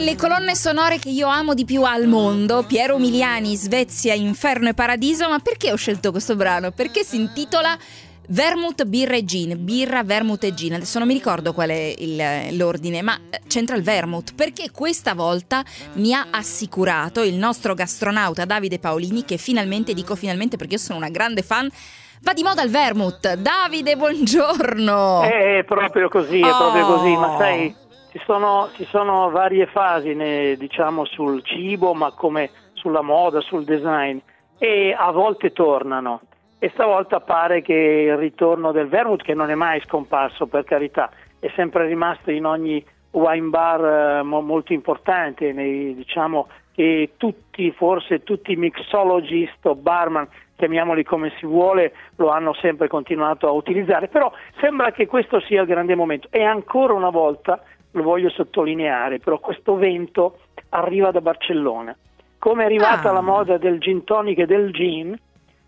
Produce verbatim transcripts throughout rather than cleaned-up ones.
delle colonne sonore che io amo di più al mondo, Piero Umiliani, Svezia, Inferno e Paradiso. Ma perché ho scelto questo brano? Perché si intitola Vermouth, birra e gin, birra, vermouth e gin. Adesso non mi ricordo qual è il, l'ordine, ma c'entra il vermouth, perché questa volta mi ha assicurato il nostro gastronauta Davide Paolini, che finalmente, dico finalmente perché io sono una grande fan, va di moda il vermouth. Davide, buongiorno. È proprio così, è oh. proprio così, ma sai, ci sono, ci sono varie fasi, ne, diciamo, sul cibo, ma come sulla moda, sul design, e a volte tornano. E stavolta pare che il ritorno del vermouth, che non è mai scomparso, per carità, è sempre rimasto in ogni wine bar eh, mo- molto importante, nei, diciamo che tutti, forse tutti i mixologist o barman, chiamiamoli come si vuole, lo hanno sempre continuato a utilizzare, però sembra che questo sia il grande momento. E ancora una volta, lo voglio sottolineare, però questo vento arriva da Barcellona. Come è arrivata ah. la moda del gin tonic e del gin,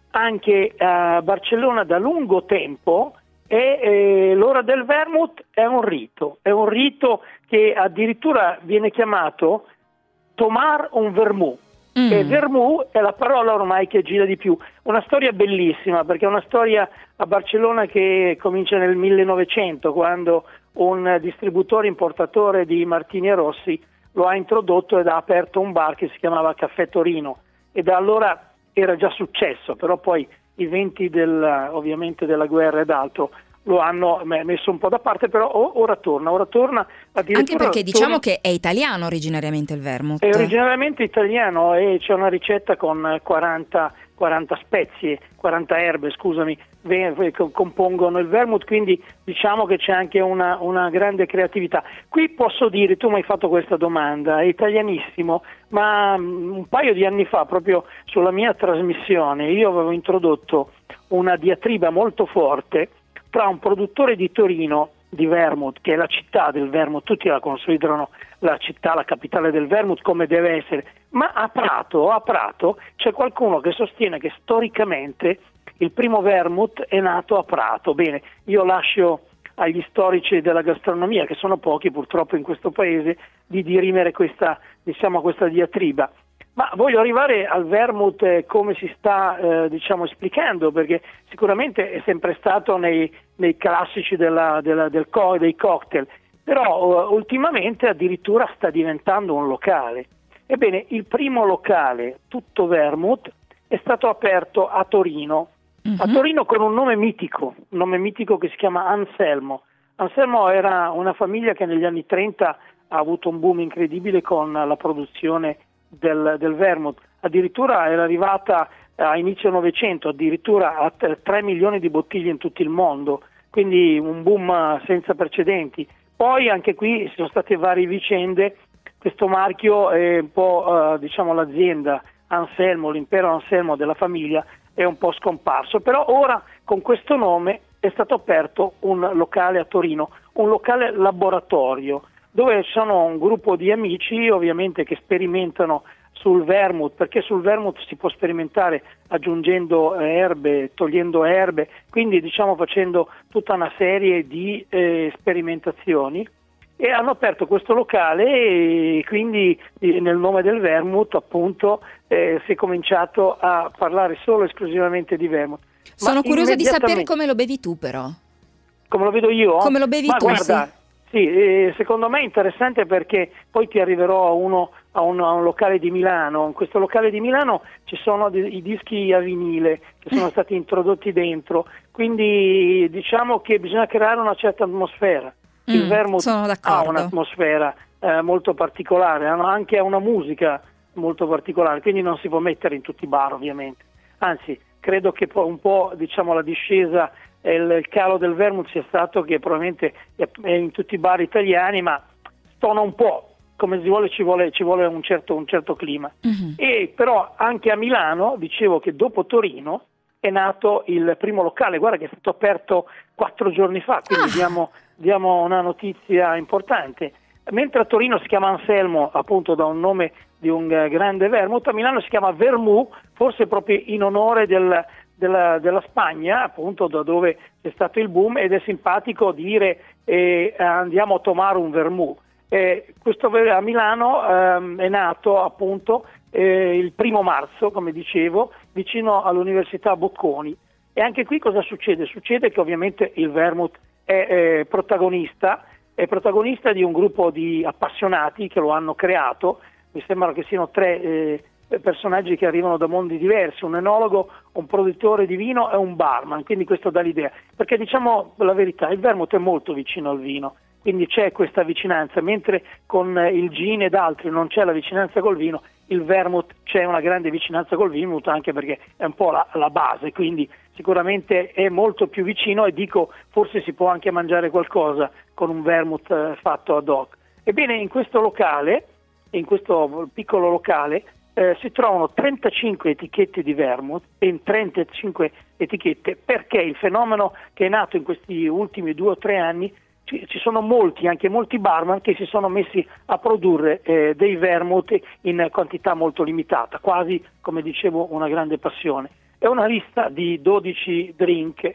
anche a Barcellona da lungo tempo, e eh, l'ora del vermouth è un rito, è un rito che addirittura viene chiamato tomar un vermouth. Mm. E vermouth è la parola ormai che gira di più. Una storia bellissima, perché è una storia a Barcellona che comincia nel millenovecento, quando un distributore importatore di Martini e Rossi lo ha introdotto ed ha aperto un bar che si chiamava Caffè Torino, e da allora era già successo, però poi i venti del, ovviamente della guerra ed altro lo hanno messo un po' da parte, però ora torna, ora torna addirittura. Anche perché diciamo torna, che è italiano originariamente il vermouth. È originariamente italiano, e c'è una ricetta con quaranta, quaranta spezie, quaranta erbe, scusami, che compongono il vermouth, quindi diciamo che c'è anche una, una grande creatività. Qui posso dire, tu mi hai fatto questa domanda, è italianissimo, ma un paio di anni fa, proprio sulla mia trasmissione, io avevo introdotto una diatriba molto forte tra un produttore di Torino di vermouth, che è la città del vermouth, tutti la considerano la città, la capitale del vermouth, come deve essere, ma a Prato, a Prato c'è qualcuno che sostiene che storicamente il primo vermouth è nato a Prato. Bene, io lascio agli storici della gastronomia, che sono pochi purtroppo in questo paese, di dirimere questa, diciamo, questa diatriba. Ma voglio arrivare al vermouth eh, come si sta eh, diciamo esplicando, perché sicuramente è sempre stato nei, nei classici della, della, del co- dei cocktail, però uh, ultimamente addirittura sta diventando un locale. Ebbene, il primo locale tutto vermouth è stato aperto a Torino, mm-hmm. a Torino con un nome mitico, un nome mitico che si chiama Anselmo. Anselmo era una famiglia che negli anni trenta ha avuto un boom incredibile con la produzione Del, del vermouth, addirittura era arrivata a inizio Novecento addirittura a tre milioni di bottiglie in tutto il mondo, quindi un boom senza precedenti. Poi anche qui ci sono state varie vicende, questo marchio è un po' eh, diciamo l'azienda Anselmo, l'impero Anselmo della famiglia è un po' scomparso, però ora con questo nome è stato aperto un locale a Torino, un locale laboratorio, dove sono un gruppo di amici ovviamente che sperimentano sul vermouth, perché sul vermouth si può sperimentare aggiungendo erbe, togliendo erbe, quindi diciamo facendo tutta una serie di eh, sperimentazioni, e hanno aperto questo locale, e quindi eh, nel nome del vermouth appunto eh, si è cominciato a parlare solo e esclusivamente di vermouth. Sono curiosa di sapere come lo bevi tu, però. Come lo vedo io? Come lo bevi Ma tu, guarda, sì. Sì, eh, secondo me è interessante, perché poi ti arriverò a uno a un, a un locale di Milano. In questo locale di Milano ci sono di, i dischi a vinile che sono stati introdotti dentro, quindi diciamo che bisogna creare una certa atmosfera. Il mm, vermouth ha un'atmosfera eh, molto particolare, ha anche una musica molto particolare, quindi non si può mettere in tutti i bar ovviamente. Anzi, credo che un po' diciamo la discesa, il, il calo del vermouth sia stato che probabilmente è in tutti i bar italiani, ma stona un po', come si vuole, ci vuole, ci vuole un certo, un certo clima. Mm-hmm. E però anche a Milano, dicevo che dopo Torino è nato il primo locale, guarda che è stato aperto quattro giorni fa, quindi ah. diamo, diamo una notizia importante. Mentre a Torino si chiama Anselmo, appunto da un nome di un grande vermouth, a Milano si chiama Vermouth, forse proprio in onore del, della, della Spagna, appunto da dove c'è stato il boom, ed è simpatico dire eh, andiamo a tomare un vermouth. Eh, questo a Milano ehm, è nato appunto eh, il primo marzo, come dicevo, vicino all'Università Bocconi. E anche qui cosa succede? Succede che ovviamente il vermouth è eh, protagonista, è protagonista di un gruppo di appassionati che lo hanno creato. Mi sembra che siano tre eh, personaggi che arrivano da mondi diversi, un enologo, un produttore di vino e un barman, quindi questo dà l'idea, perché diciamo la verità, il vermouth è molto vicino al vino, quindi c'è questa vicinanza, mentre con il gin ed altri non c'è la vicinanza col vino, il vermouth c'è una grande vicinanza col vino, anche perché è un po' la, la base, quindi sicuramente è molto più vicino, e dico forse si può anche mangiare qualcosa con un vermouth eh, fatto ad hoc. Ebbene, in questo locale, in questo piccolo locale, Eh, si trovano trentacinque etichette di vermouth, e trentacinque etichette, perché il fenomeno che è nato in questi ultimi due o tre anni, ci, ci sono molti, anche molti barman che si sono messi a produrre eh, dei vermouth in quantità molto limitata, quasi, come dicevo, una grande passione. È una lista di dodici drink,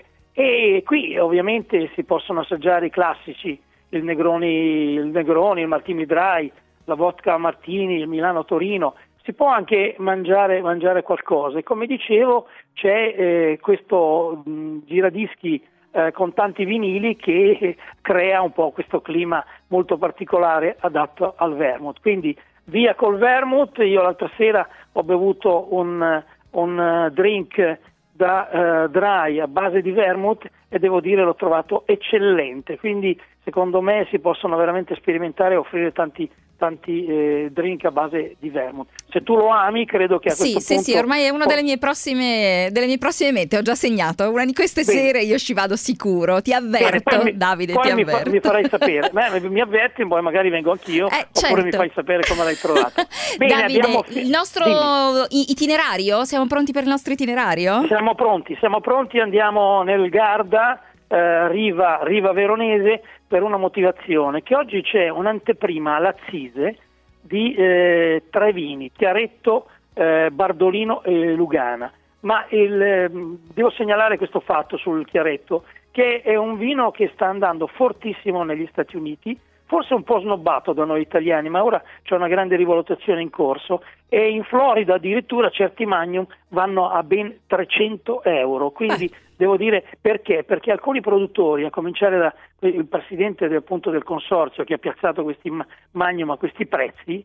e qui ovviamente si possono assaggiare i classici, il Negroni, il Negroni, il Martini Dry, la vodka Martini, il Milano Torino. Si può anche mangiare, mangiare qualcosa, e come dicevo c'è eh, questo mh, giradischi eh, con tanti vinili che eh, crea un po' questo clima molto particolare adatto al vermouth. Quindi via col vermouth. Io l'altra sera ho bevuto un, un drink da uh, dry a base di vermouth e devo dire l'ho trovato eccellente, quindi secondo me si possono veramente sperimentare e offrire tanti tanti eh, drink a base di vermouth. Se tu lo ami, credo che a sì, questo sì, punto... Sì, sì, ormai è una delle mie prossime delle mie prossime mete, ho già segnato. Una di queste Bene. sere io ci vado sicuro, ti avverto. Bene, mi, Davide, ti mi avverto. Fa, mi farai sapere. Beh, mi avverti, poi magari vengo anch'io, eh, oppure certo. mi fai sapere come l'hai trovato. Bene, Davide, abbiamo... il nostro Dimmi. itinerario, siamo pronti per il nostro itinerario? Siamo pronti, siamo pronti, andiamo nel Garda, eh, riva, riva veronese, per una motivazione, che oggi c'è un'anteprima all'Assise di eh, tre vini, Chiaretto, eh, Bardolino e Lugana. Ma il, eh, devo segnalare questo fatto sul Chiaretto, che è un vino che sta andando fortissimo negli Stati Uniti, forse un po' snobbato da noi italiani, ma ora c'è una grande rivalutazione in corso, e in Florida addirittura certi Magnum vanno a ben trecento euro, quindi eh. devo dire perché? Perché alcuni produttori, a cominciare dal presidente del, appunto, del consorzio che ha piazzato questi Magnum a questi prezzi,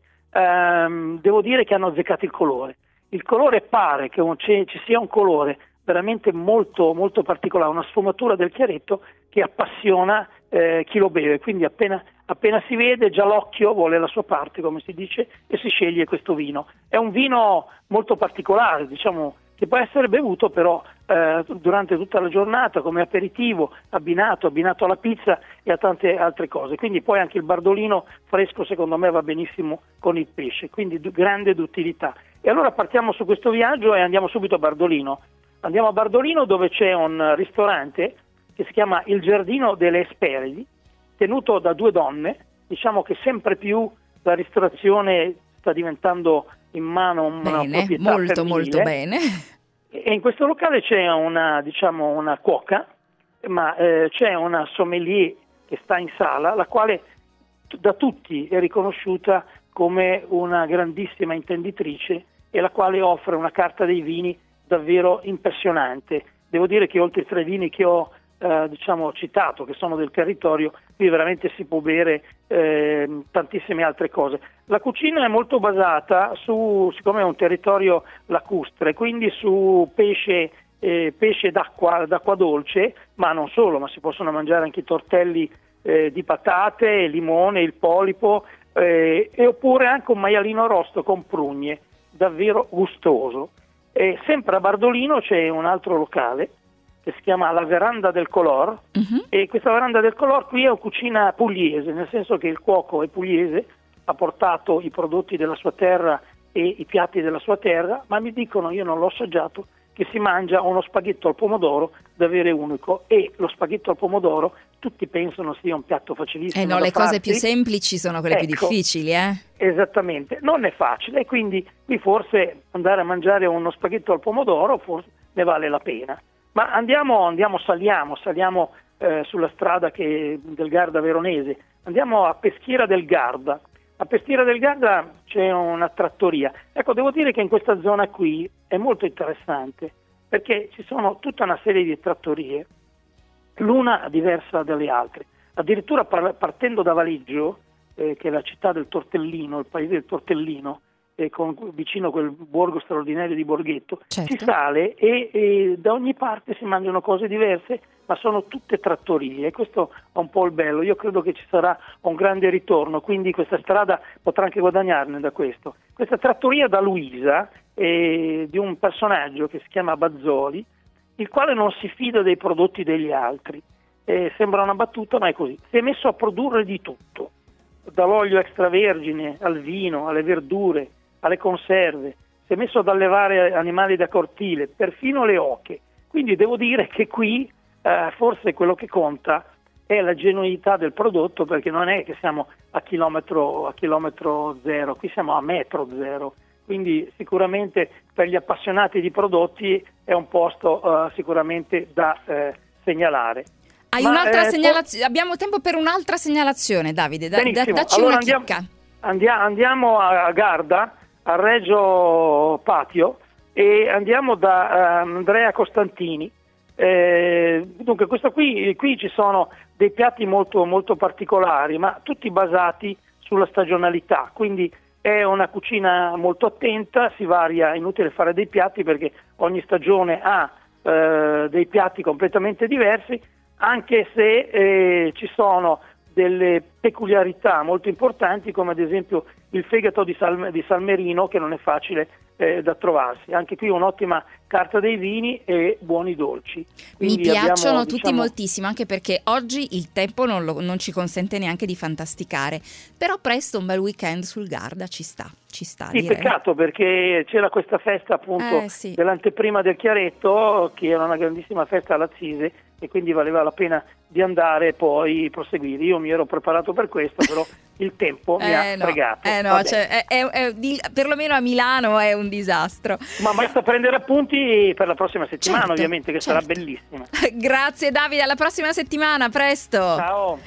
ehm, devo dire che hanno azzeccato il colore. Il colore pare che un, ci sia un colore veramente molto, molto particolare, una sfumatura del Chiaretto che appassiona eh, chi lo beve, quindi appena, appena si vede già l'occhio vuole la sua parte, come si dice, e si sceglie questo vino. È un vino molto particolare, diciamo, che può essere bevuto però eh, durante tutta la giornata come aperitivo, abbinato, abbinato alla pizza e a tante altre cose. Quindi poi anche il Bardolino fresco secondo me va benissimo con il pesce, quindi d- grande d'utilità. E allora partiamo su questo viaggio e andiamo subito a Bardolino. Andiamo a Bardolino, dove c'è un ristorante che si chiama Il Giardino delle Esperidi, tenuto da due donne. Diciamo che sempre più la ristorazione sta diventando in mano una bene, proprietà molto femminile. molto bene. E in questo locale c'è una, diciamo, una cuoca, ma eh, c'è una sommelier che sta in sala, la quale t- da tutti è riconosciuta come una grandissima intenditrice, e la quale offre una carta dei vini davvero impressionante. Devo dire che oltre ai tre vini che ho eh, diciamo citato, che sono del territorio, qui veramente si può bere eh, tantissime altre cose. La cucina è molto basata su, siccome è un territorio lacustre, quindi su pesce, eh, pesce d'acqua, d'acqua dolce, ma non solo, ma si possono mangiare anche i tortelli eh, di patate, limone, il polipo, eh, e oppure anche un maialino arrosto con prugne, davvero gustoso. E sempre a Bardolino c'è un altro locale che si chiama La Veranda del Color, uh-huh. e questa Veranda del Color qui è una cucina pugliese, nel senso che il cuoco è pugliese, ha portato i prodotti della sua terra e i piatti della sua terra, ma mi dicono, io non l'ho assaggiato, che si mangia uno spaghetto al pomodoro davvero unico, e lo spaghetto al pomodoro tutti pensano sia un piatto facilissimo. Eh no, le farsi. Cose più semplici sono quelle ecco, più difficili, eh? Esattamente, non è facile, e quindi qui forse andare a mangiare uno spaghetto al pomodoro forse ne vale la pena. Ma andiamo, andiamo saliamo, saliamo eh, sulla strada che, del Garda veronese, andiamo a Peschiera del Garda. A Peschiera del Garda c'è una trattoria. Ecco, devo dire che in questa zona qui è molto interessante, perché ci sono tutta una serie di trattorie, l'una diversa dalle altre. Addirittura par- partendo da Valiggio, eh, che è la città del tortellino, il paese del tortellino, eh, con, vicino a quel borgo straordinario di Borghetto, certo. si sale e, e da ogni parte si mangiano cose diverse, ma sono tutte trattorie, e questo è un po' il bello. Io credo che ci sarà un grande ritorno, quindi questa strada potrà anche guadagnarne da questo. Questa trattoria da Luisa è di un personaggio che si chiama Bazzoli, il quale non si fida dei prodotti degli altri. Eh, sembra una battuta, ma è così. Si è messo a produrre di tutto, dall'olio extravergine al vino, alle verdure, alle conserve. Si è messo ad allevare animali da cortile, perfino le oche. Quindi devo dire che qui eh, forse quello che conta è la genuinità del prodotto, perché non è che siamo a chilometro, a chilometro zero, qui siamo a metro zero. Quindi sicuramente per gli appassionati di prodotti è un posto uh, sicuramente da eh, segnalare. Hai Ma, un'altra eh, segnalazione? To- Abbiamo tempo per un'altra segnalazione, Davide. Da- da- dacci allora una andiamo, chicca. Andiamo, andiamo a Garda, a Reggio Patio, e andiamo da uh, Andrea Costantini. Eh, dunque, questo qui, qui ci sono dei piatti molto, molto particolari, ma tutti basati sulla stagionalità. Quindi è una cucina molto attenta, si varia, è inutile fare dei piatti perché ogni stagione ha eh, dei piatti completamente diversi, anche se eh, ci sono delle peculiarità molto importanti, come ad esempio il fegato di, Sal- di Salmerino, che non è facile eh, da trovarsi. Anche qui un'ottima carta dei vini e buoni dolci. Quindi Mi piacciono abbiamo, tutti diciamo, moltissimo, anche perché oggi il tempo non, lo- non ci consente neanche di fantasticare, però presto un bel weekend sul Garda ci sta, ci sta. Sì, direi. peccato, perché c'era questa festa appunto Eh, sì. dell'anteprima del Chiaretto, che era una grandissima festa all'Azzise, e quindi valeva la pena di andare e poi proseguire. Io mi ero preparato per questo, però il tempo mi Eh, ha no, fregato. eh no, Vabbè. cioè, è- è- è di- perlomeno a Milano è un disastro. Ma basta prendere appunti per la prossima settimana, Certo, ovviamente, che certo. sarà bellissima. Grazie Davide, alla prossima settimana, presto. Ciao.